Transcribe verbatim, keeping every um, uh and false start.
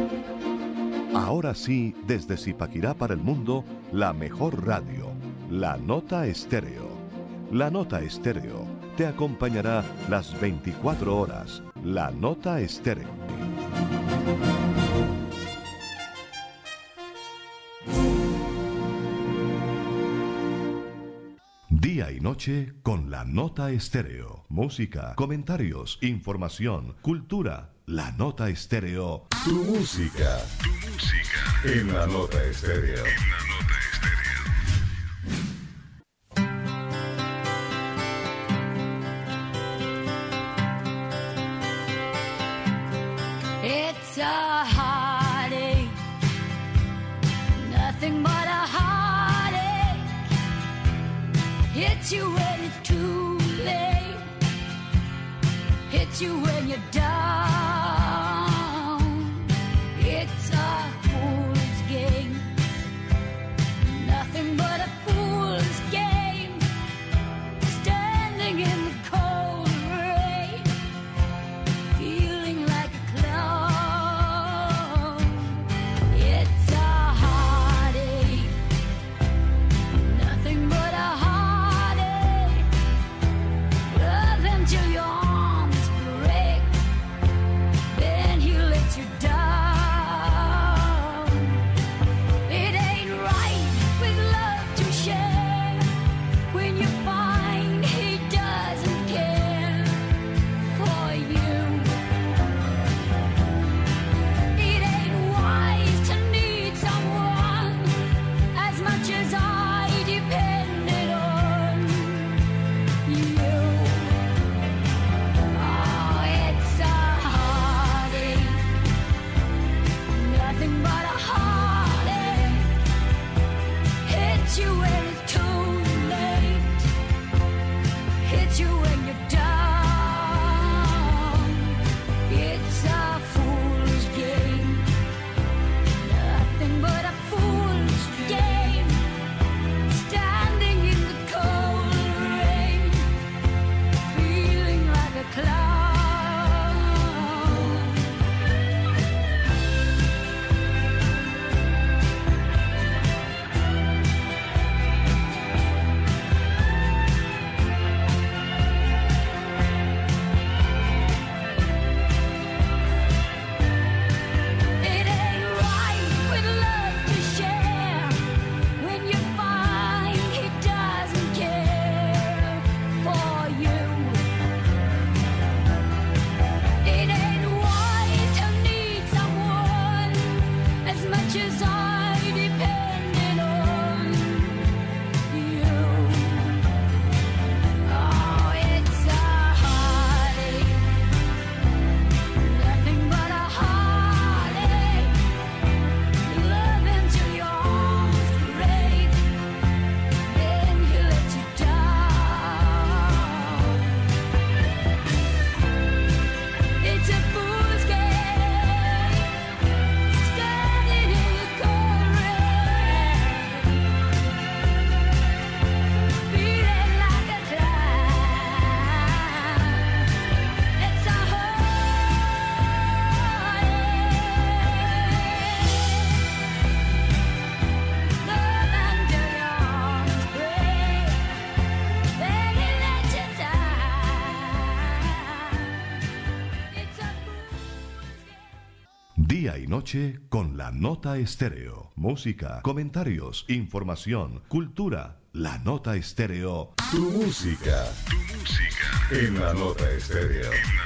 Ahora sí, desde Zipaquirá para el mundo, la mejor radio, La Nota Estéreo. La Nota Estéreo te acompañará las veinticuatro horas. La Nota Estéreo. Día y noche con La Nota Estéreo. Música, comentarios, información, cultura. La Nota Estéreo. Tu música. Tu música. En La Nota Estéreo. En La Nota Estéreo. It's a heartache. Nothing but a heartache. Hits you when it's too late. Hits you when you're down. It's a fool's game. Nothing but a fool's game. Standing in the cold rain. Feeling like a clown. It's a heartache. Nothing but a heartache. Love him till your arms break. Then he lets you down. It ain't right with love to share. When you find he doesn't care for you. It ain't wise to need someone as much as I depended on you. Oh, it's a heartache. Nothing but a heartache. Hits you when it's too late. Hits you when you're down. It's a fool's game. Nothing but a fool's game. Standing in the cold rain. Feeling like a clown. It ain't right with love to share. When you find he doesn't care for you. It ain't wise to need someone as much as I depended on you. Oh, it's a heartache. Nothing but a heartache. Love him till your arms break. Then he lets you down. It's a fool's game. Standing in the cold rain. Feeling like a clown. It's a heartache. Love until your arms break. Then he lets you down. It's a fool's game. Día y noche con La Nota Estéreo. Música, comentarios, información, cultura. La Nota Estéreo. Tu música. Tu música. En La Nota Estéreo.